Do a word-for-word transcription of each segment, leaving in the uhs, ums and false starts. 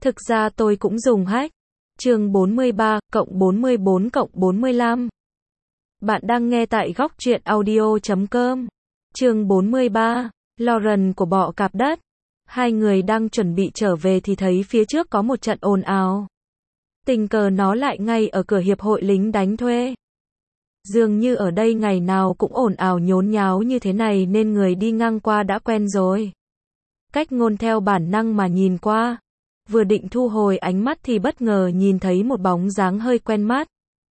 Thực ra tôi cũng dùng hack. Chương bốn mươi ba, cộng bốn mươi bốn cộng bốn mươi lăm. Bạn đang nghe tại góc truyện audio chấm com. Chương bốn mươi ba, Lauren của bọ cạp đất. Hai người đang chuẩn bị trở về thì thấy phía trước có một trận ồn ào. Tình cờ nó lại ngay ở cửa hiệp hội lính đánh thuê. Dường như ở đây ngày nào cũng ồn ào nhốn nháo như thế này nên người đi ngang qua đã quen rồi. Cách Ngôn theo bản năng mà nhìn qua. Vừa định thu hồi ánh mắt thì bất ngờ nhìn thấy một bóng dáng hơi quen mắt.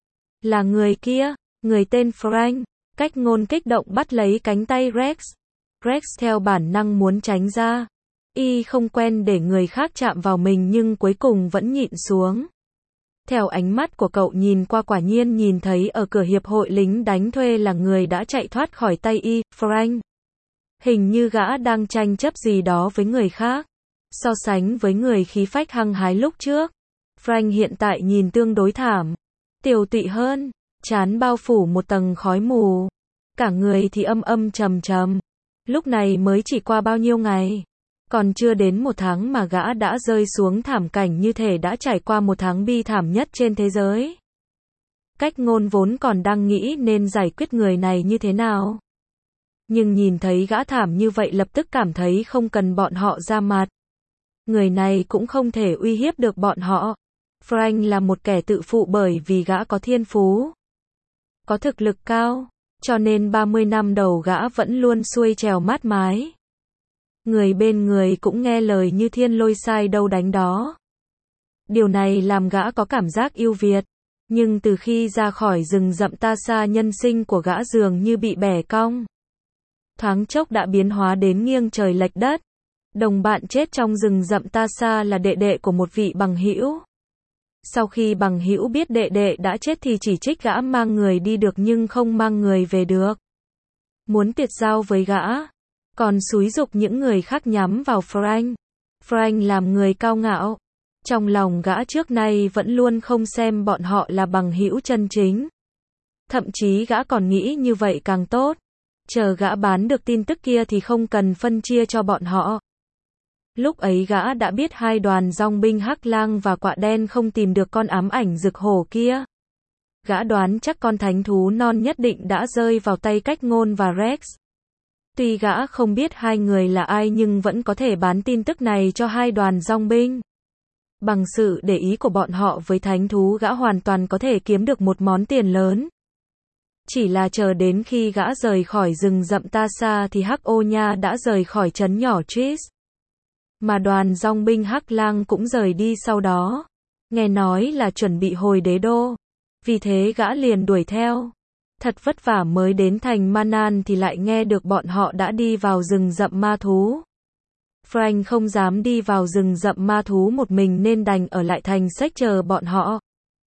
Là người kia, người tên Frank. Cách Ngôn kích động bắt lấy cánh tay Rex. Rex theo bản năng muốn tránh ra. Y không quen để người khác chạm vào mình nhưng cuối cùng vẫn nhịn xuống. Theo ánh mắt của cậu nhìn qua quả nhiên nhìn thấy ở cửa hiệp hội lính đánh thuê là người đã chạy thoát khỏi tay y, Frank. Hình như gã đang tranh chấp gì đó với người khác. So sánh với người khí phách hăng hái lúc trước, Frank hiện tại nhìn tương đối thảm, tiều tụy hơn, trán bao phủ một tầng khói mù, cả người thì âm âm trầm trầm. Lúc này mới chỉ qua bao nhiêu ngày, còn chưa đến một tháng mà gã đã rơi xuống thảm cảnh như thể đã trải qua một tháng bi thảm nhất trên thế giới. Cách Ngôn vốn còn đang nghĩ nên giải quyết người này như thế nào. Nhưng nhìn thấy gã thảm như vậy lập tức cảm thấy không cần bọn họ ra mặt. Người này cũng không thể uy hiếp được bọn họ. Frank là một kẻ tự phụ bởi vì gã có thiên phú, có thực lực cao, cho nên ba mươi năm đầu gã vẫn luôn xuôi trèo mát mái. Người bên người cũng nghe lời như thiên lôi sai đâu đánh đó. Điều này làm gã có cảm giác yêu Việt. Nhưng từ khi ra khỏi rừng rậm ta xa nhân sinh của gã dường như bị bẻ cong. Thoáng chốc đã biến hóa đến nghiêng trời lệch đất. Đồng bạn chết trong rừng rậm ta xa là đệ đệ của một vị bằng hữu. Sau khi bằng hữu biết đệ đệ đã chết thì chỉ trích gã mang người đi được nhưng không mang người về được. Muốn tuyệt giao với gã. Còn xúi giục những người khác nhắm vào Frank. Frank làm người cao ngạo. Trong lòng gã trước nay vẫn luôn không xem bọn họ là bằng hữu chân chính. Thậm chí gã còn nghĩ như vậy càng tốt. Chờ gã bán được tin tức kia thì không cần phân chia cho bọn họ. Lúc ấy gã đã biết hai đoàn dòng binh Hắc Lang và Quạ Đen không tìm được con ám ảnh rực hổ kia. Gã đoán chắc con thánh thú non nhất định đã rơi vào tay Cách Ngôn và Rex. Tuy gã không biết hai người là ai nhưng vẫn có thể bán tin tức này cho hai đoàn dòng binh. Bằng sự để ý của bọn họ với thánh thú gã hoàn toàn có thể kiếm được một món tiền lớn. Chỉ là chờ đến khi gã rời khỏi rừng rậm ta xa thì Hắc Ô Nha đã rời khỏi trấn nhỏ Tris. Mà đoàn dòng binh Hắc Lang cũng rời đi sau đó. Nghe nói là chuẩn bị hồi đế đô. Vì thế gã liền đuổi theo. Thật vất vả mới đến thành Manan thì lại nghe được bọn họ đã đi vào rừng rậm ma thú. Frank không dám đi vào rừng rậm ma thú một mình nên đành ở lại thành sách chờ bọn họ.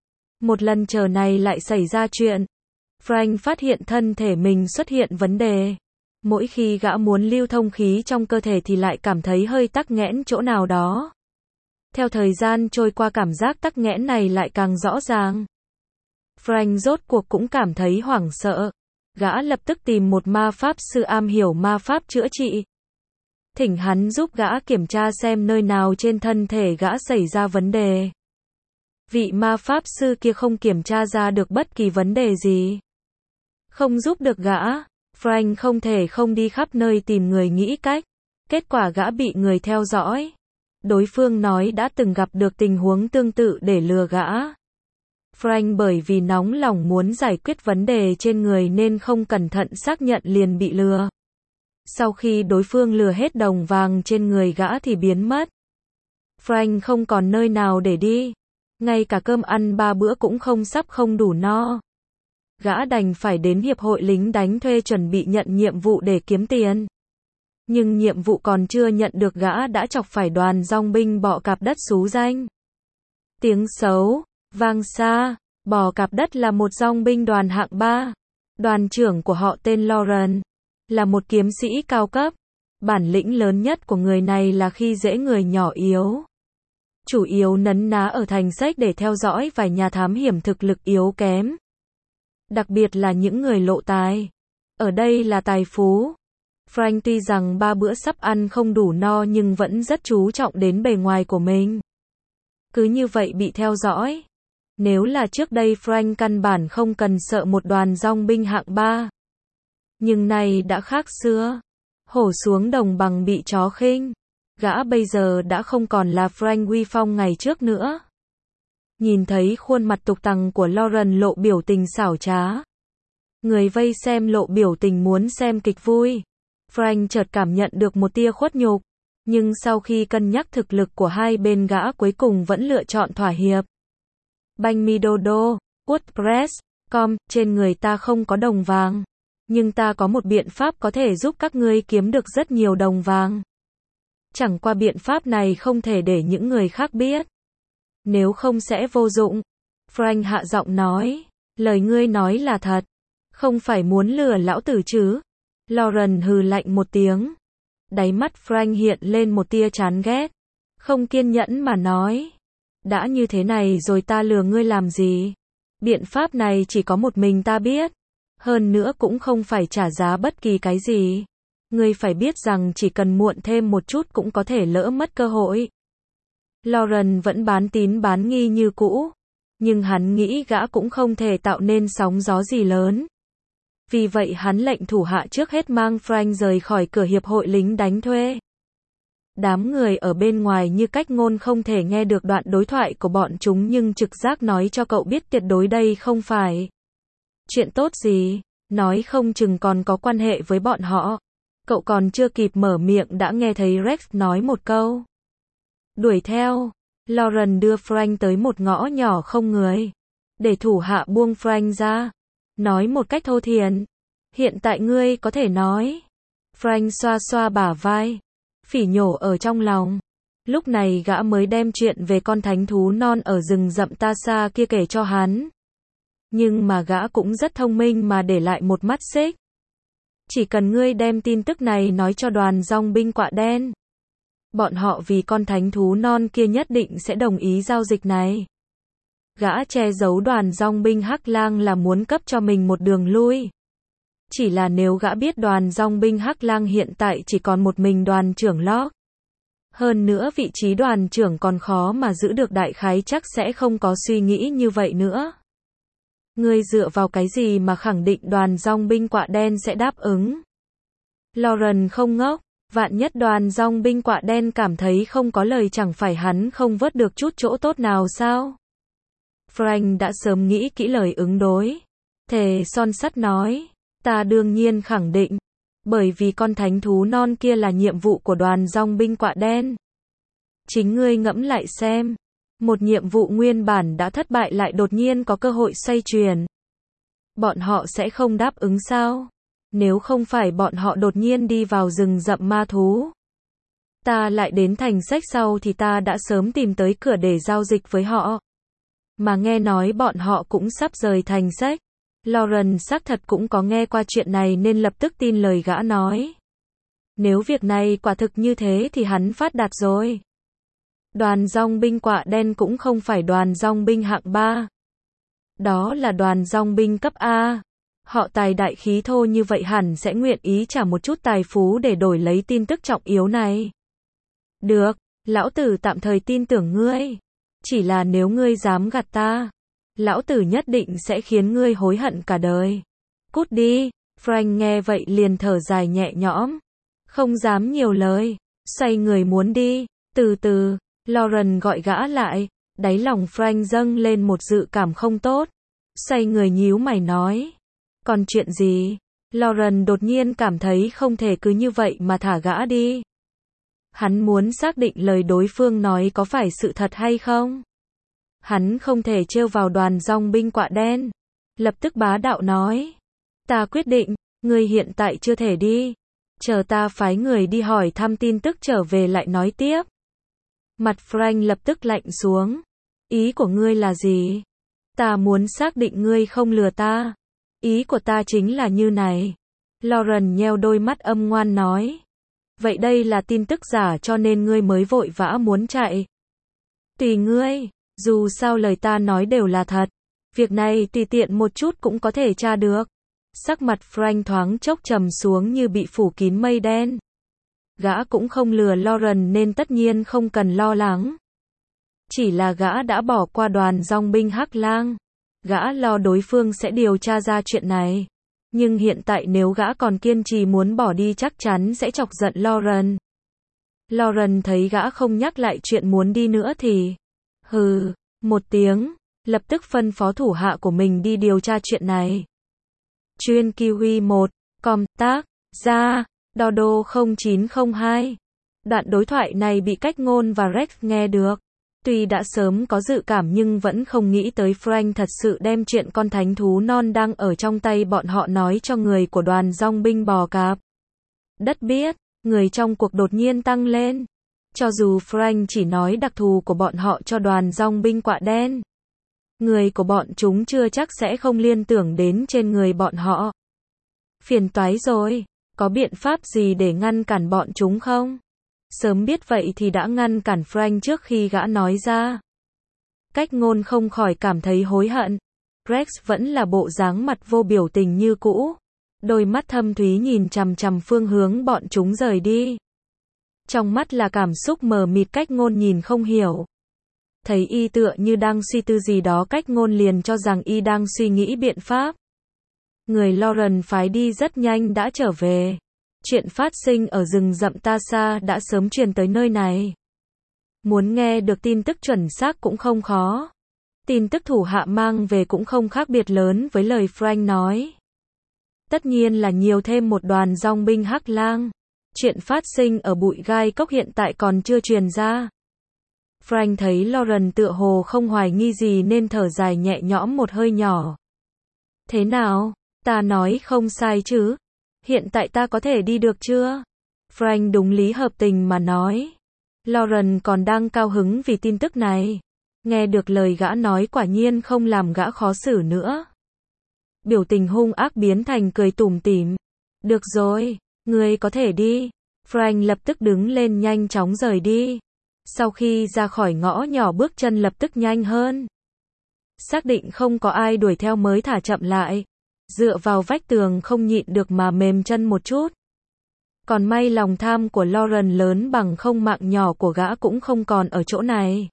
Một lần chờ này lại xảy ra chuyện. Frank phát hiện thân thể mình xuất hiện vấn đề. Mỗi khi gã muốn lưu thông khí trong cơ thể thì lại cảm thấy hơi tắc nghẽn chỗ nào đó. Theo thời gian trôi qua cảm giác tắc nghẽn này lại càng rõ ràng. Frank rốt cuộc cũng cảm thấy hoảng sợ. Gã lập tức tìm một ma pháp sư am hiểu ma pháp chữa trị. Thỉnh hắn giúp gã kiểm tra xem nơi nào trên thân thể gã xảy ra vấn đề. Vị ma pháp sư kia không kiểm tra ra được bất kỳ vấn đề gì. Không giúp được gã. Frank không thể không đi khắp nơi tìm người nghĩ cách. Kết quả gã bị người theo dõi. Đối phương nói đã từng gặp được tình huống tương tự để lừa gã. Frank bởi vì nóng lòng muốn giải quyết vấn đề trên người nên không cẩn thận xác nhận liền bị lừa. Sau khi đối phương lừa hết đồng vàng trên người gã thì biến mất. Frank không còn nơi nào để đi. Ngay cả cơm ăn ba bữa cũng không sắp không đủ no. Gã đành phải đến hiệp hội lính đánh thuê chuẩn bị nhận nhiệm vụ để kiếm tiền. Nhưng nhiệm vụ còn chưa nhận được gã đã chọc phải đoàn dòng binh bọ cạp đất xú danh. Tiếng xấu, vang xa, bọ cạp đất là một dòng binh đoàn hạng ba. Đoàn trưởng của họ tên Lauren. Là một kiếm sĩ cao cấp. Bản lĩnh lớn nhất của người này là khi dễ người nhỏ yếu. Chủ yếu nấn ná ở thành sách để theo dõi vài nhà thám hiểm thực lực yếu kém. Đặc biệt là những người lộ tài. Ở đây là tài phú. Frank tuy rằng ba bữa sắp ăn không đủ no nhưng vẫn rất chú trọng đến bề ngoài của mình. cứ như vậy bị theo dõi. Nếu là trước đây Frank căn bản không cần sợ một đoàn dòng binh hạng ba. Nhưng nay đã khác xưa. Hổ xuống đồng bằng bị chó khinh. Gã bây giờ đã không còn là Frank uy phong ngày trước nữa. Nhìn thấy khuôn mặt tục tằng của Lauren lộ biểu tình xảo trá. Người vây xem lộ biểu tình muốn xem kịch vui. Frank chợt cảm nhận được một tia khuất nhục. Nhưng sau khi cân nhắc thực lực của hai bên gã cuối cùng vẫn lựa chọn thỏa hiệp. Banh mi đô đô, WordPress, com, trên người ta không có đồng vàng. Nhưng ta có một biện pháp có thể giúp các ngươi kiếm được rất nhiều đồng vàng. Chẳng qua biện pháp này không thể để những người khác biết. Nếu không sẽ vô dụng. Frank hạ giọng nói. Lời ngươi nói là thật. Không phải muốn lừa lão tử chứ. Lauren hừ lạnh một tiếng. Đáy mắt Frank hiện lên một tia chán ghét. Không kiên nhẫn mà nói. Đã như thế này rồi ta lừa ngươi làm gì? Biện pháp này chỉ có một mình ta biết. Hơn nữa cũng không phải trả giá bất kỳ cái gì. Ngươi phải biết rằng chỉ cần muộn thêm một chút cũng có thể lỡ mất cơ hội. Lauren vẫn bán tín bán nghi như cũ. Nhưng hắn nghĩ gã cũng không thể tạo nên sóng gió gì lớn. Vì vậy hắn lệnh thủ hạ trước hết mang Frank rời khỏi cửa hiệp hội lính đánh thuê. Đám người ở bên ngoài như cách ngôn không thể nghe được đoạn đối thoại của bọn chúng nhưng trực giác nói cho cậu biết tuyệt đối đây không phải chuyện tốt gì, nói không chừng còn có quan hệ với bọn họ. Cậu còn chưa kịp mở miệng đã nghe thấy Rex nói một câu. Đuổi theo. Lauren đưa Frank tới một ngõ nhỏ không người. Để thủ hạ buông Frank ra. Nói một cách thô thiển. Hiện tại ngươi có thể nói. Frank xoa xoa bả vai. Phỉ nhổ ở trong lòng. Lúc này gã mới đem chuyện về con thánh thú non ở rừng rậm ta xa kia kể cho hắn. Nhưng mà gã cũng rất thông minh mà để lại một mắt xích. Chỉ cần ngươi đem tin tức này nói cho đoàn dòng binh quạ đen. Bọn họ vì con thánh thú non kia nhất định sẽ đồng ý giao dịch này. Gã che giấu đoàn dòng binh Hắc Lang là muốn cấp cho mình một đường lui. Chỉ là nếu gã biết đoàn dòng binh Hắc Lang hiện tại chỉ còn một mình đoàn trưởng Locke. Hơn nữa vị trí đoàn trưởng còn khó mà giữ được đại khái chắc sẽ không có suy nghĩ như vậy nữa. Ngươi dựa vào cái gì mà khẳng định đoàn dòng binh quạ đen sẽ đáp ứng? Lauren không ngốc, vạn nhất đoàn dòng binh quạ đen cảm thấy không có lời chẳng phải hắn không vớt được chút chỗ tốt nào sao? Frank đã sớm nghĩ kỹ lời ứng đối. Thề son sắt nói, ta đương nhiên khẳng định, bởi vì con thánh thú non kia là nhiệm vụ của đoàn dòng binh quạ đen. Chính ngươi ngẫm lại xem. Một nhiệm vụ nguyên bản đã thất bại lại đột nhiên có cơ hội xoay chuyển. Bọn họ sẽ không đáp ứng sao? Nếu không phải bọn họ đột nhiên đi vào rừng rậm ma thú. Ta lại đến thành sách sau thì ta đã sớm tìm tới cửa để giao dịch với họ. Mà nghe nói bọn họ cũng sắp rời thành sách. Lauren xác thật cũng có nghe qua chuyện này nên lập tức tin lời gã nói. Nếu việc này quả thực như thế thì hắn phát đạt rồi. Đoàn dòng binh quạ đen cũng không phải đoàn dòng binh hạng ba. Đó là đoàn dòng binh cấp A. Họ tài đại khí thô như vậy hẳn sẽ nguyện ý trả một chút tài phú để đổi lấy tin tức trọng yếu này. Được, lão tử tạm thời tin tưởng ngươi. Chỉ là nếu ngươi dám gạt ta, lão tử nhất định sẽ khiến ngươi hối hận cả đời. Cút đi. Frank nghe vậy liền thở dài nhẹ nhõm. Không dám nhiều lời. Xoay người muốn đi. Từ từ. Lauren gọi gã lại. Đáy lòng Frank dâng lên một dự cảm không tốt. Xoay người nhíu mày nói. Còn chuyện gì? Lauren đột nhiên cảm thấy không thể cứ như vậy mà thả gã đi. Hắn muốn xác định lời đối phương nói có phải sự thật hay không. Hắn không thể trêu vào đoàn dòng binh quạ đen. Lập tức bá đạo nói. Ta quyết định, ngươi hiện tại chưa thể đi. Chờ ta phái người đi hỏi thăm tin tức trở về lại nói tiếp. Mặt Frank lập tức lạnh xuống. Ý của ngươi là gì? Ta muốn xác định ngươi không lừa ta. Ý của ta chính là như này. Lauren nheo đôi mắt âm ngoan nói. Vậy đây là tin tức giả cho nên ngươi mới vội vã muốn chạy. Tùy ngươi, dù sao lời ta nói đều là thật. Việc này tùy tiện một chút cũng có thể tra được. Sắc mặt Frank thoáng chốc trầm xuống như bị phủ kín mây đen. Gã cũng không lừa Lauren nên tất nhiên không cần lo lắng. Chỉ là gã đã bỏ qua đoàn dòng binh Hắc Lang. Gã lo đối phương sẽ điều tra ra chuyện này. Nhưng hiện tại nếu gã còn kiên trì muốn bỏ đi chắc chắn sẽ chọc giận Lauren. Lauren thấy gã không nhắc lại chuyện muốn đi nữa thì hừ, một tiếng, lập tức phân phó thủ hạ của mình đi điều tra chuyện này. Chuyên Kiwi một, com tác, ra, Dodo không chín không hai. Đoạn đối thoại này bị Cách Ngôn và Rex nghe được. Tuy đã sớm có dự cảm nhưng vẫn không nghĩ tới Frank thật sự đem chuyện con thánh thú non đang ở trong tay bọn họ nói cho người của đoàn dòng binh bò cạp. Đất biết, người trong cuộc đột nhiên tăng lên. Cho dù Frank chỉ nói đặc thù của bọn họ cho đoàn dòng binh quạ đen, người của bọn chúng chưa chắc sẽ không liên tưởng đến trên người bọn họ. Phiền toái rồi, có biện pháp gì để ngăn cản bọn chúng không? Sớm biết vậy thì đã ngăn cản Frank trước khi gã nói ra. Cách Ngôn không khỏi cảm thấy hối hận. Rex vẫn là bộ dáng mặt vô biểu tình như cũ. Đôi mắt thâm thúy nhìn chằm chằm phương hướng bọn chúng rời đi. Trong mắt là cảm xúc mờ mịt. Cách Ngôn nhìn không hiểu. Thấy y tựa như đang suy tư gì đó, Cách Ngôn liền cho rằng y đang suy nghĩ biện pháp. Người Lauren phái đi rất nhanh đã trở về. Chuyện phát sinh ở rừng rậm Tasa đã sớm truyền tới nơi này. Muốn nghe được tin tức chuẩn xác cũng không khó. Tin tức thủ hạ mang về cũng không khác biệt lớn với lời Frank nói. Tất nhiên là nhiều thêm một đoàn dòng binh Hắc Lang. Chuyện phát sinh ở bụi gai cốc hiện tại còn chưa truyền ra. Frank thấy Lauren tựa hồ không hoài nghi gì nên thở dài nhẹ nhõm một hơi nhỏ. Thế nào? Ta nói không sai chứ? Hiện tại ta có thể đi được chưa? Frank đúng lý hợp tình mà nói. Lauren còn đang cao hứng vì tin tức này. Nghe được lời gã nói quả nhiên không làm gã khó xử nữa. Biểu tình hung ác biến thành cười tủm tỉm. Được rồi, ngươi có thể đi. Frank lập tức đứng lên nhanh chóng rời đi. Sau khi ra khỏi ngõ nhỏ bước chân lập tức nhanh hơn. Xác định không có ai đuổi theo mới thả chậm lại. Dựa vào vách tường không nhịn được mà mềm chân một chút. Còn may lòng tham của Lauren lớn bằng không mạng nhỏ của gã cũng không còn ở chỗ này.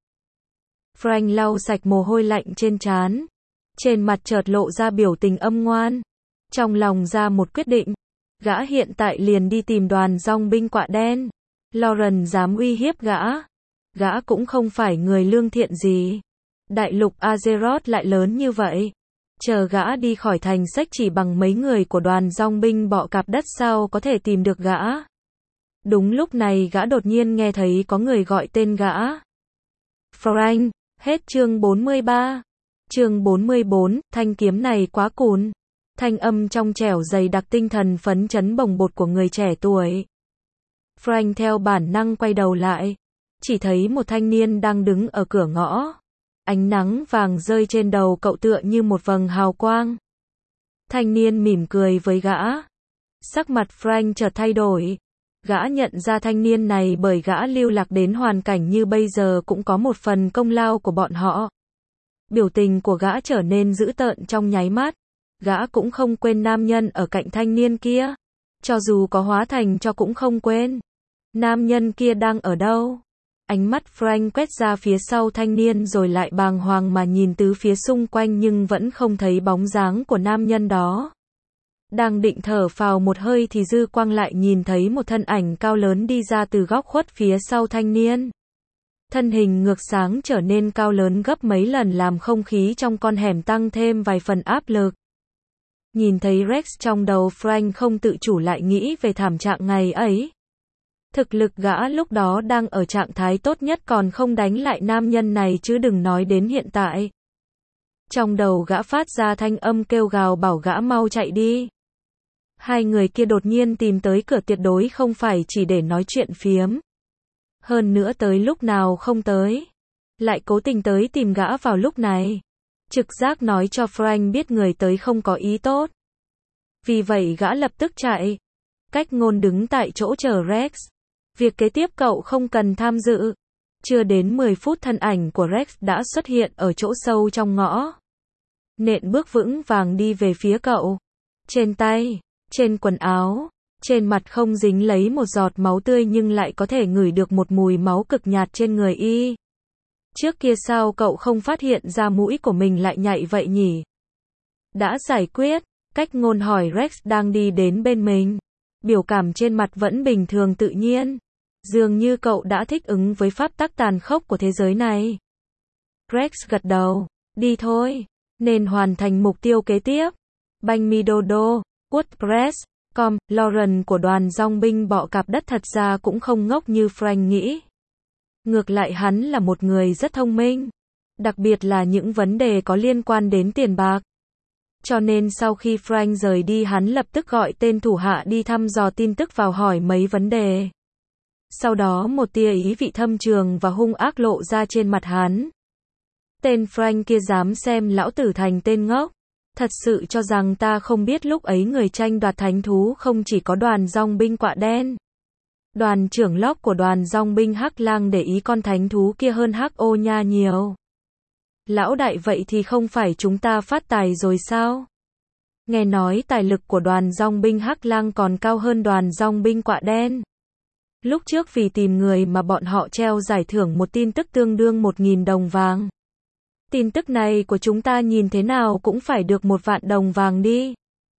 Frank lau sạch mồ hôi lạnh trên trán. Trên mặt chợt lộ ra biểu tình âm ngoan. Trong lòng ra một quyết định. Gã hiện tại liền đi tìm đoàn dòng binh quạ đen. Lauren dám uy hiếp gã. Gã cũng không phải người lương thiện gì. Đại lục Azeroth lại lớn như vậy. Chờ gã đi khỏi thành sách chỉ bằng mấy người của đoàn dòng binh bọ cạp đất sao có thể tìm được gã. Đúng lúc này gã đột nhiên nghe thấy có người gọi tên gã. Frank, hết chương bốn mươi ba. Chương bốn mươi bốn, thanh kiếm này quá cùn. Thanh âm trong trẻo dày đặc tinh thần phấn chấn bồng bột của người trẻ tuổi. Frank theo bản năng quay đầu lại. Chỉ thấy một thanh niên đang đứng ở cửa ngõ. Ánh nắng vàng rơi trên đầu cậu tựa như một vầng hào quang. Thanh niên mỉm cười với gã. Sắc mặt Frank chợt thay đổi. Gã nhận ra thanh niên này bởi gã lưu lạc đến hoàn cảnh như bây giờ cũng có một phần công lao của bọn họ. Biểu tình của gã trở nên dữ tợn trong nháy mắt. Gã cũng không quên nam nhân ở cạnh thanh niên kia. Cho dù có hóa thành cho cũng không quên. Nam nhân kia đang ở đâu? Ánh mắt Frank quét ra phía sau thanh niên rồi lại bàng hoàng mà nhìn tứ phía xung quanh nhưng vẫn không thấy bóng dáng của nam nhân đó. Đang định thở phào một hơi thì dư quang lại nhìn thấy một thân ảnh cao lớn đi ra từ góc khuất phía sau thanh niên. Thân hình ngược sáng trở nên cao lớn gấp mấy lần làm không khí trong con hẻm tăng thêm vài phần áp lực. Nhìn thấy Rex trong đầu Frank không tự chủ lại nghĩ về thảm trạng ngày ấy. Thực lực gã lúc đó đang ở trạng thái tốt nhất còn không đánh lại nam nhân này chứ đừng nói đến hiện tại. Trong đầu gã phát ra thanh âm kêu gào bảo gã mau chạy đi. Hai người kia đột nhiên tìm tới cửa tuyệt đối không phải chỉ để nói chuyện phiếm. Hơn nữa tới lúc nào không tới. Lại cố tình tới tìm gã vào lúc này. Trực giác nói cho Frank biết người tới không có ý tốt. Vì vậy gã lập tức chạy. Cách Ngôn đứng tại chỗ chờ Rex. Việc kế tiếp cậu không cần tham dự. Chưa đến mười phút thân ảnh của Rex đã xuất hiện ở chỗ sâu trong ngõ. Nện bước vững vàng đi về phía cậu. Trên tay, trên quần áo, trên mặt không dính lấy một giọt máu tươi nhưng lại có thể ngửi được một mùi máu cực nhạt trên người y. Trước kia sao cậu không phát hiện ra mũi của mình lại nhạy vậy nhỉ? Đã giải quyết, Cách Ngôn hỏi Rex đang đi đến bên mình. Biểu cảm trên mặt vẫn bình thường tự nhiên. Dường như cậu đã thích ứng với pháp tắc tàn khốc của thế giới này. Rex gật đầu. Đi thôi. Nên hoàn thành mục tiêu kế tiếp. Banh mi dodo, WordPress, com, Lauren của đoàn dong binh bọ cạp đất thật ra cũng không ngốc như Frank nghĩ. Ngược lại hắn là một người rất thông minh. Đặc biệt là những vấn đề có liên quan đến tiền bạc. Cho nên sau khi Frank rời đi hắn lập tức gọi tên thủ hạ đi thăm dò tin tức vào hỏi mấy vấn đề. Sau đó một tia ý vị thâm trường và hung ác lộ ra trên mặt hắn. Tên Frank kia dám xem lão tử thành tên ngốc. Thật sự cho rằng ta không biết lúc ấy người tranh đoạt thánh thú không chỉ có đoàn dong binh quạ đen. Đoàn trưởng Locke của đoàn dong binh Hắc Lang để ý con thánh thú kia hơn Hắc Ô Nha nhiều. Lão đại vậy thì không phải chúng ta phát tài rồi sao? Nghe nói tài lực của đoàn dong binh Hắc Lang còn cao hơn đoàn dong binh quạ đen. Lúc trước vì tìm người mà bọn họ treo giải thưởng một tin tức tương đương một nghìn đồng vàng. Tin tức này của chúng ta nhìn thế nào cũng phải được một vạn đồng vàng đi.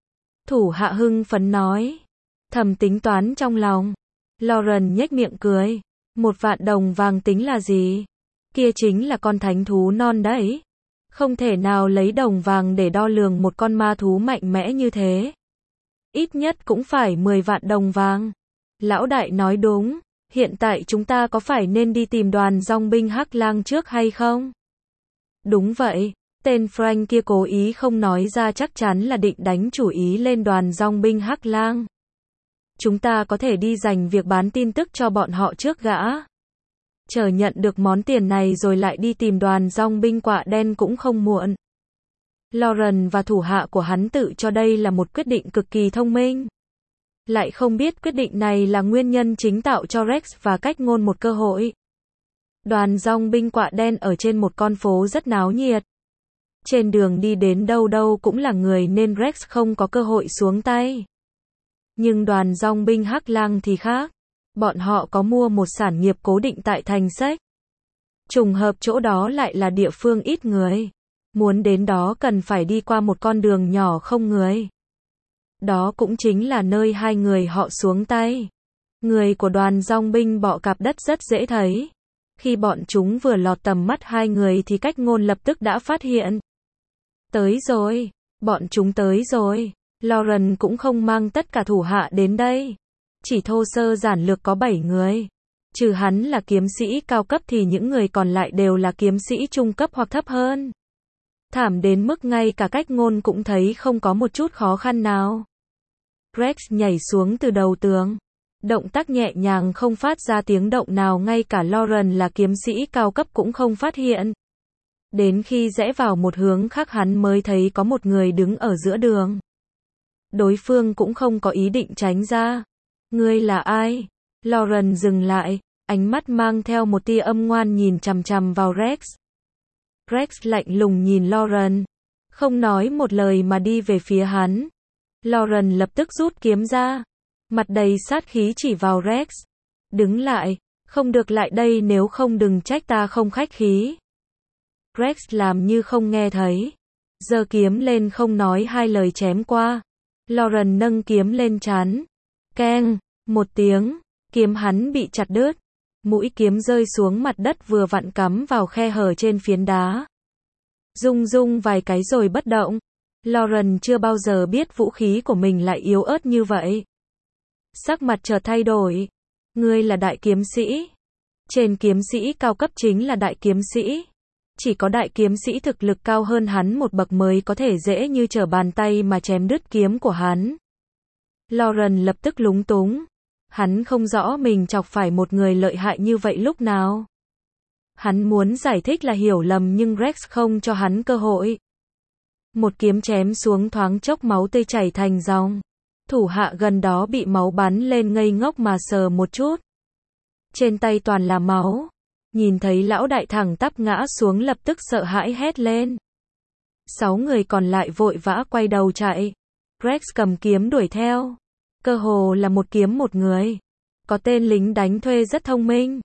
Thủ hạ hưng phấn nói. Thầm tính toán trong lòng. Lauren nhếch miệng cười. Một vạn đồng vàng tính là gì? Kia chính là con thánh thú non đấy. Không thể nào lấy đồng vàng để đo lường một con ma thú mạnh mẽ như thế. Ít nhất cũng phải mười vạn đồng vàng. Lão đại nói đúng. Hiện tại chúng ta có phải nên đi tìm đoàn dong binh Hắc Lang trước hay không? Đúng vậy. Tên Frank kia cố ý không nói ra chắc chắn là định đánh chủ ý lên đoàn dong binh Hắc Lang. Chúng ta có thể đi dành việc bán tin tức cho bọn họ trước gã. Chờ nhận được món tiền này rồi lại đi tìm đoàn dong binh quạ đen cũng không muộn. Lauren và thủ hạ của hắn tự cho đây là một quyết định cực kỳ thông minh. Lại không biết quyết định này là nguyên nhân chính tạo cho Rex và Cách Ngôn một cơ hội. Đoàn dong binh quạ đen ở trên một con phố rất náo nhiệt. Trên đường đi đến đâu đâu cũng là người nên Rex không có cơ hội xuống tay. Nhưng đoàn dong binh Hắc Lang thì khác. Bọn họ có mua một sản nghiệp cố định tại thành sách. Trùng hợp chỗ đó lại là địa phương ít người. Muốn đến đó cần phải đi qua một con đường nhỏ không người. Đó cũng chính là nơi hai người họ xuống tay. Người của đoàn dong binh bọ cạp đất rất dễ thấy. Khi bọn chúng vừa lọt tầm mắt hai người thì Cách Ngôn lập tức đã phát hiện. Tới rồi, bọn chúng tới rồi. Lauren cũng không mang tất cả thủ hạ đến đây. Chỉ thô sơ giản lược có bảy người. Trừ hắn là kiếm sĩ cao cấp thì những người còn lại đều là kiếm sĩ trung cấp hoặc thấp hơn. Thảm đến mức ngay cả Cách Ngôn cũng thấy không có một chút khó khăn nào. Rex nhảy xuống từ đầu tường. Động tác nhẹ nhàng không phát ra tiếng động nào, ngay cả Lauren là kiếm sĩ cao cấp cũng không phát hiện. Đến khi rẽ vào một hướng khác hắn mới thấy có một người đứng ở giữa đường. Đối phương cũng không có ý định tránh ra. Ngươi là ai? Lauren dừng lại, ánh mắt mang theo một tia âm ngoan nhìn chằm chằm vào Rex. Rex lạnh lùng nhìn Lauren, không nói một lời mà đi về phía hắn. Lauren lập tức rút kiếm ra, mặt đầy sát khí chỉ vào Rex. Đứng lại, không được lại đây nếu không đừng trách ta không khách khí. Rex làm như không nghe thấy, giơ kiếm lên không nói hai lời chém qua. Lauren nâng kiếm lên trán. Keng, một tiếng, kiếm hắn bị chặt đứt. Mũi kiếm rơi xuống mặt đất vừa vặn cắm vào khe hở trên phiến đá. Rung rung vài cái rồi bất động. Lauren chưa bao giờ biết vũ khí của mình lại yếu ớt như vậy. Sắc mặt chợt thay đổi. Ngươi là đại kiếm sĩ. Trên kiếm sĩ cao cấp chính là đại kiếm sĩ. Chỉ có đại kiếm sĩ thực lực cao hơn hắn một bậc mới có thể dễ như trở bàn tay mà chém đứt kiếm của hắn. Lauren lập tức lúng túng. Hắn không rõ mình chọc phải một người lợi hại như vậy lúc nào. Hắn muốn giải thích là hiểu lầm nhưng Rex không cho hắn cơ hội. Một kiếm chém xuống thoáng chốc máu tươi chảy thành dòng. Thủ hạ gần đó bị máu bắn lên ngây ngốc mà sờ một chút. Trên tay toàn là máu. Nhìn thấy lão đại thẳng tắp ngã xuống lập tức sợ hãi hét lên. Sáu người còn lại vội vã quay đầu chạy. Rex cầm kiếm đuổi theo. Cơ hồ là một kiếm một người. Có tên lính đánh thuê rất thông minh.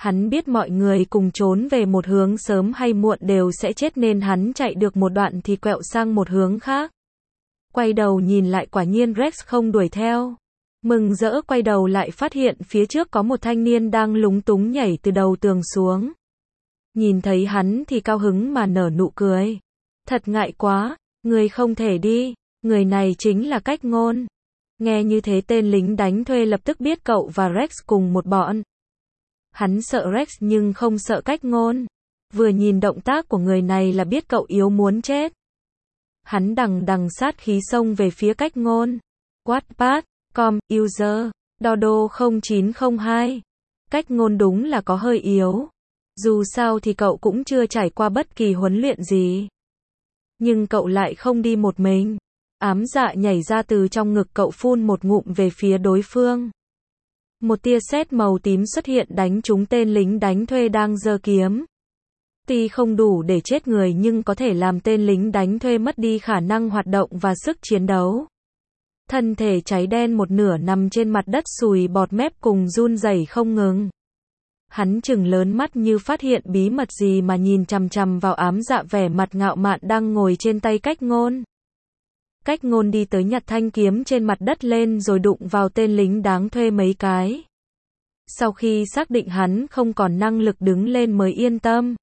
Hắn biết mọi người cùng trốn về một hướng sớm hay muộn đều sẽ chết nên hắn chạy được một đoạn thì quẹo sang một hướng khác. Quay đầu nhìn lại quả nhiên Rex không đuổi theo. Mừng rỡ quay đầu lại phát hiện phía trước có một thanh niên đang lúng túng nhảy từ đầu tường xuống. Nhìn thấy hắn thì cao hứng mà nở nụ cười. Thật ngại quá, người không thể đi, người này chính là Cách Ngôn. Nghe như thế tên lính đánh thuê lập tức biết cậu và Rex cùng một bọn. Hắn sợ Rex nhưng không sợ Cách Ngôn. Vừa nhìn động tác của người này là biết cậu yếu muốn chết. Hắn đằng đằng sát khí xông về phía Cách Ngôn. Wattpad, com, user, dodo không chín không hai. Cách Ngôn đúng là có hơi yếu. Dù sao thì cậu cũng chưa trải qua bất kỳ huấn luyện gì. Nhưng cậu lại không đi một mình. Ám dạ nhảy ra từ trong ngực cậu phun một ngụm về phía đối phương. Một tia sét màu tím xuất hiện đánh trúng tên lính đánh thuê đang giơ kiếm. Tuy không đủ để chết người nhưng có thể làm tên lính đánh thuê mất đi khả năng hoạt động và sức chiến đấu. Thân thể cháy đen một nửa nằm trên mặt đất sùi bọt mép cùng run rẩy không ngừng. Hắn trừng lớn mắt như phát hiện bí mật gì mà nhìn chằm chằm vào ám dạ vẻ mặt ngạo mạn đang ngồi trên tay Cách Ngôn. Cách Ngôn đi tới nhặt thanh kiếm trên mặt đất lên rồi đụng vào tên lính đáng thuê mấy cái. Sau khi xác định hắn không còn năng lực đứng lên mới yên tâm.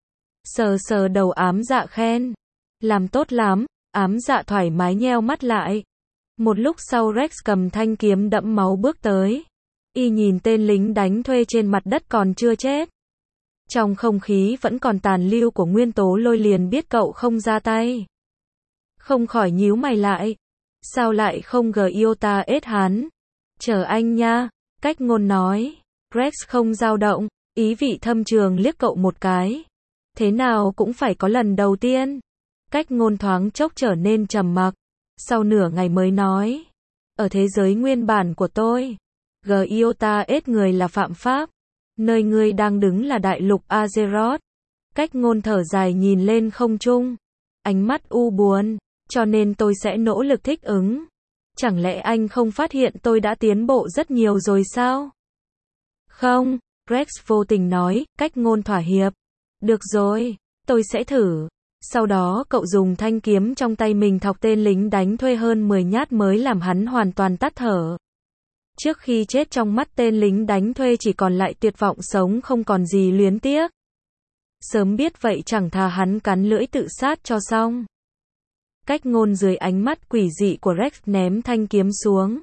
Sờ sờ đầu ám dạ khen. Làm tốt lắm, ám dạ thoải mái nheo mắt lại. Một lúc sau Rex cầm thanh kiếm đẫm máu bước tới. Y nhìn tên lính đánh thuê trên mặt đất còn chưa chết. Trong không khí vẫn còn tàn lưu của nguyên tố lôi liền biết cậu không ra tay. Không khỏi nhíu mày lại. Sao lại không gờ iota ết hắn? Chờ anh nha, Cách Ngôn nói. Rex không dao động, ý vị thâm trường liếc cậu một cái. Thế nào cũng phải có lần đầu tiên. Cách Ngôn thoáng chốc trở nên trầm mặc. Sau nửa ngày mới nói. Ở thế giới nguyên bản của tôi, G iota ết người là phạm pháp. Nơi ngươi đang đứng là đại lục Azeroth. Cách Ngôn thở dài nhìn lên không trung. Ánh mắt u buồn. Cho nên tôi sẽ nỗ lực thích ứng. Chẳng lẽ anh không phát hiện tôi đã tiến bộ rất nhiều rồi sao? Không, Rex vô tình nói. Cách Ngôn thỏa hiệp. Được rồi, tôi sẽ thử. Sau đó cậu dùng thanh kiếm trong tay mình thọc tên lính đánh thuê hơn mười nhát mới làm hắn hoàn toàn tắt thở. Trước khi chết trong mắt tên lính đánh thuê chỉ còn lại tuyệt vọng sống không còn gì luyến tiếc. Sớm biết vậy chẳng thà hắn cắn lưỡi tự sát cho xong. Cách Ngôn dưới ánh mắt quỷ dị của Rex ném thanh kiếm xuống.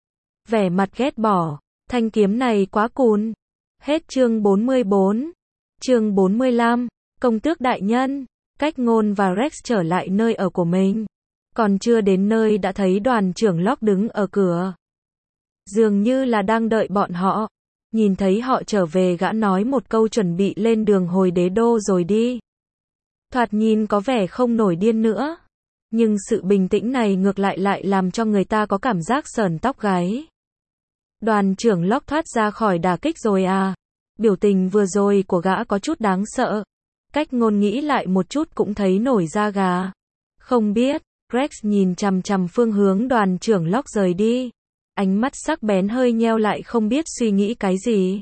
Vẻ mặt ghét bỏ, thanh kiếm này quá cùn. Hết chương bốn mươi bốn. Chương bốn mươi lăm, Công tước đại nhân. Cách Ngôn và Rex trở lại nơi ở của mình. Còn chưa đến nơi đã thấy đoàn trưởng Locke đứng ở cửa. Dường như là đang đợi bọn họ. Nhìn thấy họ trở về gã nói một câu chuẩn bị lên đường hồi đế đô rồi đi. Thoạt nhìn có vẻ không nổi điên nữa. Nhưng sự bình tĩnh này ngược lại lại làm cho người ta có cảm giác sởn tóc gáy. Đoàn trưởng Locke thoát ra khỏi đả kích rồi à? Biểu tình vừa rồi của gã có chút đáng sợ. Cách Ngôn nghĩ lại một chút cũng thấy nổi da gà. Không biết, Rex nhìn chằm chằm phương hướng đoàn trưởng Locke rời đi. Ánh mắt sắc bén hơi nheo lại không biết suy nghĩ cái gì.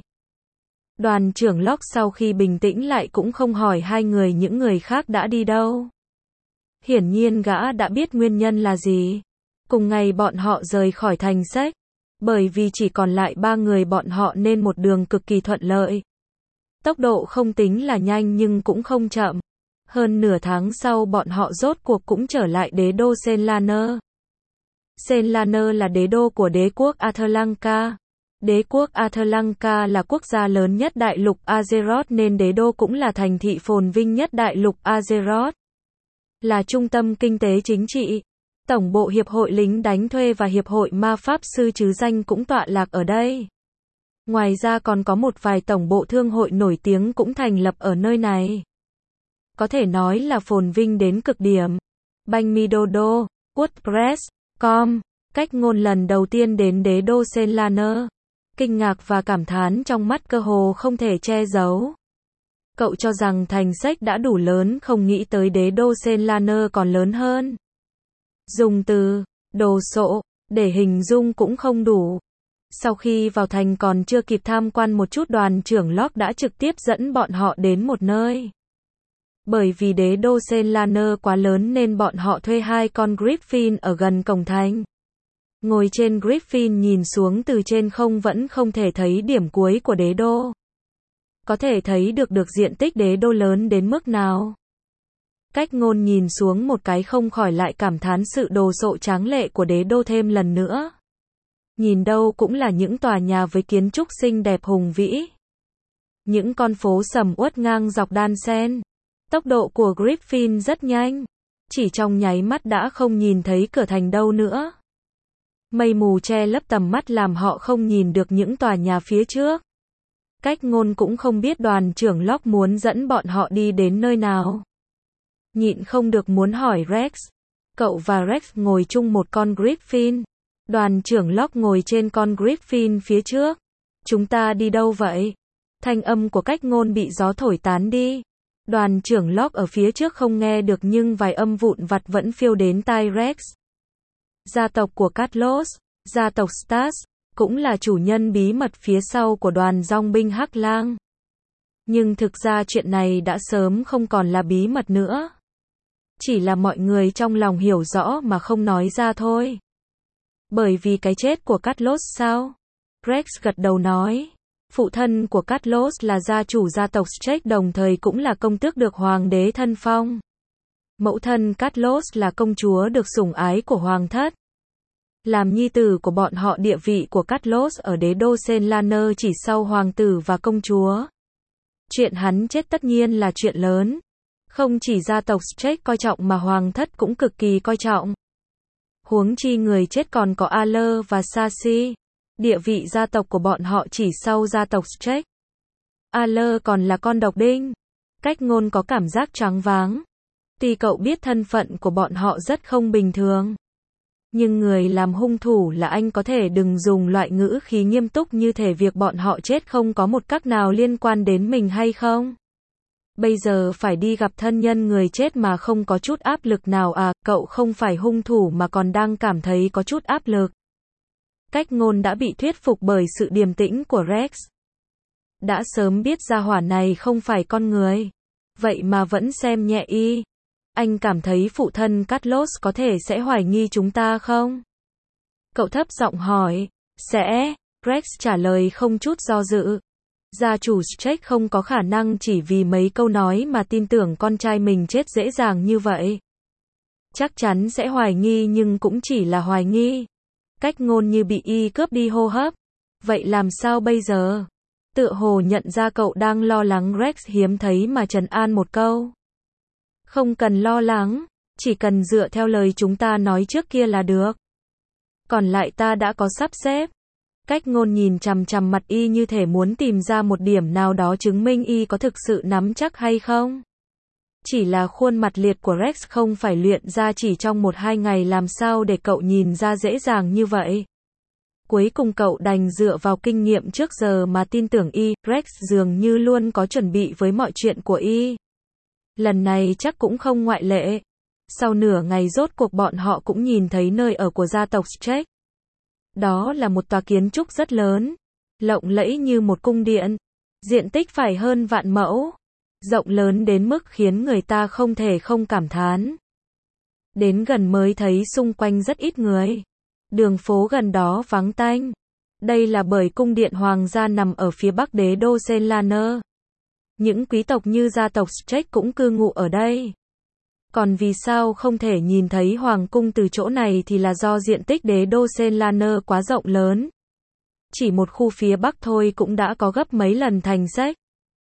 Đoàn trưởng Locke sau khi bình tĩnh lại cũng không hỏi hai người những người khác đã đi đâu. Hiển nhiên gã đã biết nguyên nhân là gì. Cùng ngày bọn họ rời khỏi thành sách. Bởi vì chỉ còn lại ba người bọn họ nên một đường cực kỳ thuận lợi. Tốc độ không tính là nhanh nhưng cũng không chậm. Hơn nửa tháng sau bọn họ rốt cuộc cũng trở lại đế đô Senlaner. Senlaner là đế đô của đế quốc Athlanka. Đế quốc Athlanka là quốc gia lớn nhất đại lục Azeroth nên đế đô cũng là thành thị phồn vinh nhất đại lục Azeroth. Là trung tâm kinh tế chính trị. Tổng bộ Hiệp hội lính đánh thuê và Hiệp hội ma pháp sư trứ danh cũng tọa lạc ở đây. Ngoài ra còn có một vài tổng bộ thương hội nổi tiếng cũng thành lập ở nơi này. Có thể nói là phồn vinh đến cực điểm. Banh mi dodo, WordPress, com, Cách Ngôn lần đầu tiên đến đế đô Senlaner. Kinh ngạc và cảm thán trong mắt cơ hồ không thể che giấu. Cậu cho rằng thành sách đã đủ lớn không nghĩ tới đế đô Senlaner còn lớn hơn. Dùng từ, đồ sộ, để hình dung cũng không đủ. Sau khi vào thành còn chưa kịp tham quan một chút, đoàn trưởng Locke đã trực tiếp dẫn bọn họ đến một nơi. Bởi vì đế đô Senlaner quá lớn nên bọn họ thuê hai con Griffin ở gần cổng thành. Ngồi trên Griffin nhìn xuống từ trên không vẫn không thể thấy điểm cuối của đế đô. Có thể thấy được được diện tích đế đô lớn đến mức nào. Cách ngôn nhìn xuống một cái không khỏi lại cảm thán sự đồ sộ tráng lệ của đế đô thêm lần nữa. Nhìn đâu cũng là những tòa nhà với kiến trúc xinh đẹp hùng vĩ. Những con phố sầm uất ngang dọc đan xen. Tốc độ của Griffin rất nhanh. Chỉ trong nháy mắt đã không nhìn thấy cửa thành đâu nữa. Mây mù che lấp tầm mắt làm họ không nhìn được những tòa nhà phía trước. Cách ngôn cũng không biết đoàn trưởng Locke muốn dẫn bọn họ đi đến nơi nào. Nhịn không được muốn hỏi Rex. Cậu và Rex ngồi chung một con Griffin. Đoàn trưởng Locke ngồi trên con Griffin phía trước. Chúng ta đi đâu vậy? Thanh âm của cách ngôn bị gió thổi tán đi. Đoàn trưởng Locke ở phía trước không nghe được nhưng vài âm vụn vặt vẫn phiêu đến tai Rex. Gia tộc của Carlos, gia tộc Stas, cũng là chủ nhân bí mật phía sau của đoàn dòng binh Hắc Lang. Nhưng thực ra chuyện này đã sớm không còn là bí mật nữa. Chỉ là mọi người trong lòng hiểu rõ mà không nói ra thôi. Bởi vì cái chết của Carlos sao? Rex gật đầu nói. Phụ thân của Carlos là gia chủ gia tộc Strake, đồng thời cũng là công tước được hoàng đế thân phong. Mẫu thân Carlos là công chúa được sủng ái của hoàng thất. Làm nhi tử của bọn họ, địa vị của Carlos ở đế đô Senlaner chỉ sau hoàng tử và công chúa. Chuyện hắn chết tất nhiên là chuyện lớn. Không chỉ gia tộc Strake coi trọng mà hoàng thất cũng cực kỳ coi trọng. Huống chi người chết còn có Aller và Sashi. Địa vị gia tộc của bọn họ chỉ sau gia tộc Strake. Aller còn là con độc đinh. Cách ngôn có cảm giác choáng váng. Tuy cậu biết thân phận của bọn họ rất không bình thường. Nhưng người làm hung thủ là anh, có thể đừng dùng loại ngữ khí nghiêm túc như thể việc bọn họ chết không có một cách nào liên quan đến mình hay không? Bây giờ phải đi gặp thân nhân người chết mà không có chút áp lực nào à? Cậu không phải hung thủ mà còn đang cảm thấy có chút áp lực. Cách ngôn đã bị thuyết phục bởi sự điềm tĩnh của Rex. Đã sớm biết gia hỏa này không phải con người. Vậy mà vẫn xem nhẹ y. Anh cảm thấy phụ thân Carlos có thể sẽ hoài nghi chúng ta không? Cậu thấp giọng hỏi. Sẽ. Rex trả lời không chút do dự. Gia chủ Strake không có khả năng chỉ vì mấy câu nói mà tin tưởng con trai mình chết dễ dàng như vậy. Chắc chắn sẽ hoài nghi nhưng cũng chỉ là hoài nghi. Cách ngôn như bị y cướp đi hô hấp. Vậy làm sao bây giờ? Tựa hồ nhận ra cậu đang lo lắng, Rex hiếm thấy mà trấn an một câu. Không cần lo lắng, chỉ cần dựa theo lời chúng ta nói trước kia là được. Còn lại ta đã có sắp xếp. Cách ngôn nhìn chằm chằm mặt y như thể muốn tìm ra một điểm nào đó chứng minh y có thực sự nắm chắc hay không. Chỉ là khuôn mặt liệt của Rex không phải luyện ra chỉ trong một hai ngày, làm sao để cậu nhìn ra dễ dàng như vậy. Cuối cùng cậu đành dựa vào kinh nghiệm trước giờ mà tin tưởng y. Rex dường như luôn có chuẩn bị với mọi chuyện của y. Lần này chắc cũng không ngoại lệ. Sau nửa ngày rốt cuộc bọn họ cũng nhìn thấy nơi ở của gia tộc Strake. Đó là một tòa kiến trúc rất lớn, lộng lẫy như một cung điện, diện tích phải hơn vạn mẫu, rộng lớn đến mức khiến người ta không thể không cảm thán. Đến gần mới thấy xung quanh rất ít người, đường phố gần đó vắng tanh. Đây là bởi cung điện hoàng gia nằm ở phía bắc đế đô Senlaner. Những quý tộc như gia tộc Strake cũng cư ngụ ở đây. Còn vì sao không thể nhìn thấy hoàng cung từ chỗ này thì là do diện tích đế đô Senlaner quá rộng lớn. Chỉ một khu phía bắc thôi cũng đã có gấp mấy lần thành sách.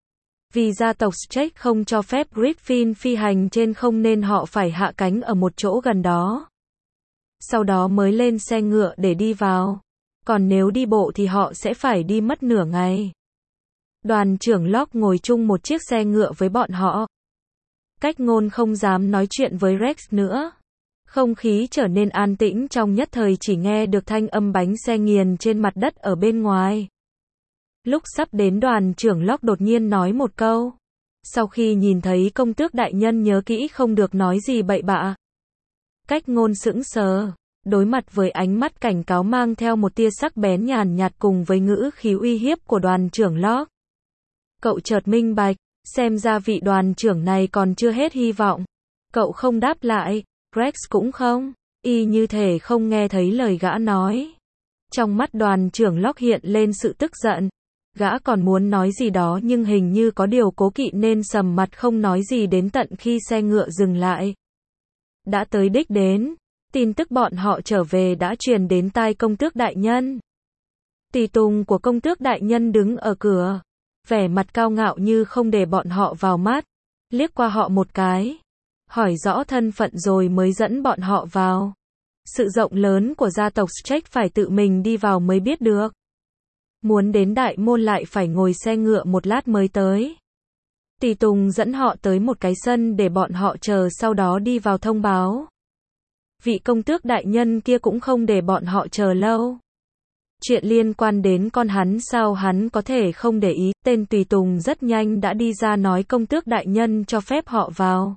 Vì gia tộc Strake không cho phép Griffin phi hành trên không nên họ phải hạ cánh ở một chỗ gần đó. Sau đó mới lên xe ngựa để đi vào. Còn nếu đi bộ thì họ sẽ phải đi mất nửa ngày. Đoàn trưởng Locke ngồi chung một chiếc xe ngựa với bọn họ. Cách ngôn không dám nói chuyện với Rex nữa. Không khí trở nên an tĩnh trong nhất thời, chỉ nghe được thanh âm bánh xe nghiền trên mặt đất ở bên ngoài. Lúc sắp đến, đoàn trưởng Locke đột nhiên nói một câu. Sau khi nhìn thấy công tước đại nhân nhớ kỹ không được nói gì bậy bạ. Cách ngôn sững sờ. Đối mặt với ánh mắt cảnh cáo mang theo một tia sắc bén nhàn nhạt cùng với ngữ khí uy hiếp của đoàn trưởng Locke. Cậu chợt minh bạch, xem ra vị đoàn trưởng này còn chưa hết hy vọng. Cậu không đáp lại, Rex cũng không, y như thể không nghe thấy lời gã nói. Trong mắt đoàn trưởng Locke hiện lên sự tức giận. Gã còn muốn nói gì đó nhưng hình như có điều cố kỵ nên sầm mặt không nói gì đến tận khi xe ngựa dừng lại. Đã tới đích đến, tin tức bọn họ trở về đã truyền đến tai công tước đại nhân. Tùy tùng của công tước đại nhân đứng ở cửa, vẻ mặt cao ngạo như không để bọn họ vào mắt, liếc qua họ một cái, hỏi rõ thân phận rồi mới dẫn bọn họ vào. Sự rộng lớn của gia tộc Stretch phải tự mình đi vào mới biết được. Muốn đến đại môn lại phải ngồi xe ngựa một lát mới tới. Tùy tùng dẫn họ tới một cái sân để bọn họ chờ sau đó đi vào thông báo. Vị công tước đại nhân kia cũng không để bọn họ chờ lâu. Chuyện liên quan đến con hắn sao hắn có thể không để ý, tên tùy tùng rất nhanh đã đi ra nói công tước đại nhân cho phép họ vào.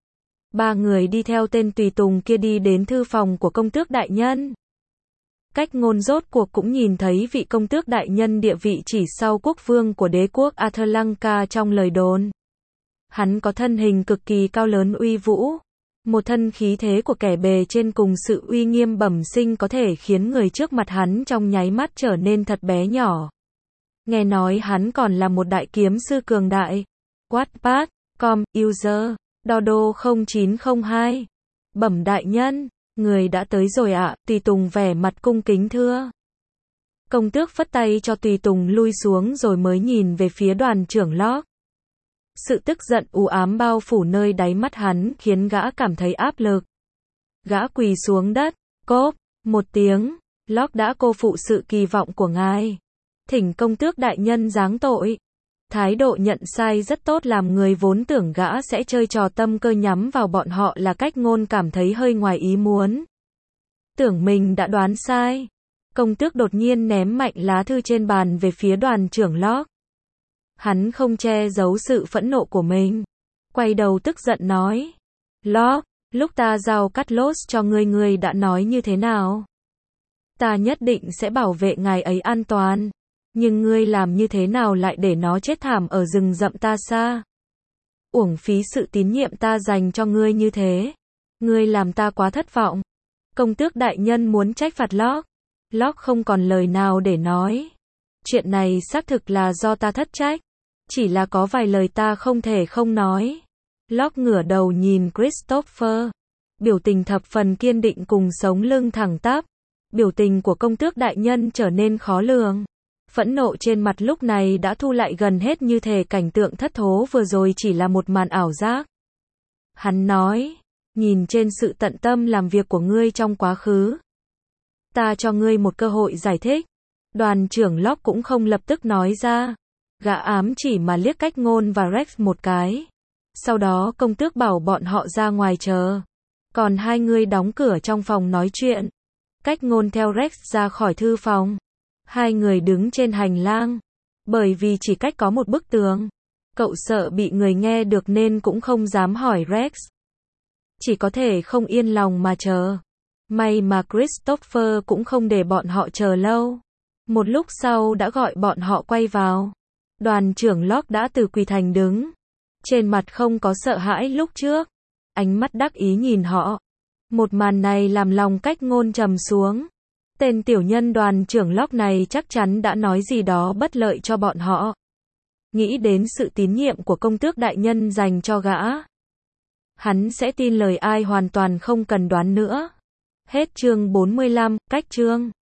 Ba người đi theo tên tùy tùng kia đi đến thư phòng của công tước đại nhân. Cách ngôn rốt cuộc cũng nhìn thấy vị công tước đại nhân địa vị chỉ sau quốc vương của đế quốc Atlanka trong lời đồn. Hắn có thân hình cực kỳ cao lớn uy vũ. Một thân khí thế của kẻ bề trên cùng sự uy nghiêm bẩm sinh có thể khiến người trước mặt hắn trong nháy mắt trở nên thật bé nhỏ. Nghe nói hắn còn là một đại kiếm sư cường đại. Wattpad, com, user, Dodo không chín không hai. Bẩm đại nhân, người đã tới rồi ạ, à, tùy tùng vẻ mặt cung kính thưa. Công tước phất tay cho tùy tùng lui xuống rồi mới nhìn về phía đoàn trưởng Locke. Sự tức giận u ám bao phủ nơi đáy mắt hắn khiến gã cảm thấy áp lực. Gã quỳ xuống đất, cốp, một tiếng, Locke đã cô phụ sự kỳ vọng của ngài. Thỉnh công tước đại nhân giáng tội. Thái độ nhận sai rất tốt làm người vốn tưởng gã sẽ chơi trò tâm cơ nhắm vào bọn họ là cách ngôn cảm thấy hơi ngoài ý muốn. Tưởng mình đã đoán sai. Công tước đột nhiên ném mạnh lá thư trên bàn về phía đoàn trưởng Locke. Hắn không che giấu sự phẫn nộ của mình. Quay đầu tức giận nói. Locke, lúc ta giao cắt lốt cho ngươi ngươi đã nói như thế nào? Ta nhất định sẽ bảo vệ ngài ấy an toàn. Nhưng ngươi làm như thế nào lại để nó chết thảm ở rừng rậm ta xa? Uổng phí sự tín nhiệm ta dành cho ngươi như thế. Ngươi làm ta quá thất vọng. Công tước đại nhân muốn trách phạt Locke. Locke không còn lời nào để nói. Chuyện này xác thực là do ta thất trách. Chỉ là có vài lời ta không thể không nói. Locke ngửa đầu nhìn Christopher. Biểu tình thập phần kiên định cùng sống lưng thẳng tắp. Biểu tình của công tước đại nhân trở nên khó lường. Phẫn nộ trên mặt lúc này đã thu lại gần hết như thể cảnh tượng thất thố vừa rồi chỉ là một màn ảo giác. Hắn nói, nhìn trên sự tận tâm làm việc của ngươi trong quá khứ. Ta cho ngươi một cơ hội giải thích. Đoàn trưởng Locke cũng không lập tức nói ra. Gã ám chỉ mà liếc cách ngôn và Rex một cái. Sau đó công tước bảo bọn họ ra ngoài chờ. Còn hai người đóng cửa trong phòng nói chuyện. Cách ngôn theo Rex ra khỏi thư phòng. Hai người đứng trên hành lang. Bởi vì chỉ cách có một bức tường. Cậu sợ bị người nghe được nên cũng không dám hỏi Rex. Chỉ có thể không yên lòng mà chờ. May mà Christopher cũng không để bọn họ chờ lâu. Một lúc sau đã gọi bọn họ quay vào. Đoàn trưởng Locke đã từ quỳ thành đứng. Trên mặt không có sợ hãi lúc trước. Ánh mắt đắc ý nhìn họ. Một màn này làm lòng cách ngôn trầm xuống. Tên tiểu nhân đoàn trưởng Locke này chắc chắn đã nói gì đó bất lợi cho bọn họ. Nghĩ đến sự tín nhiệm của công tước đại nhân dành cho gã. Hắn sẽ tin lời ai hoàn toàn không cần đoán nữa. Hết chương bốn mươi lăm, cách chương.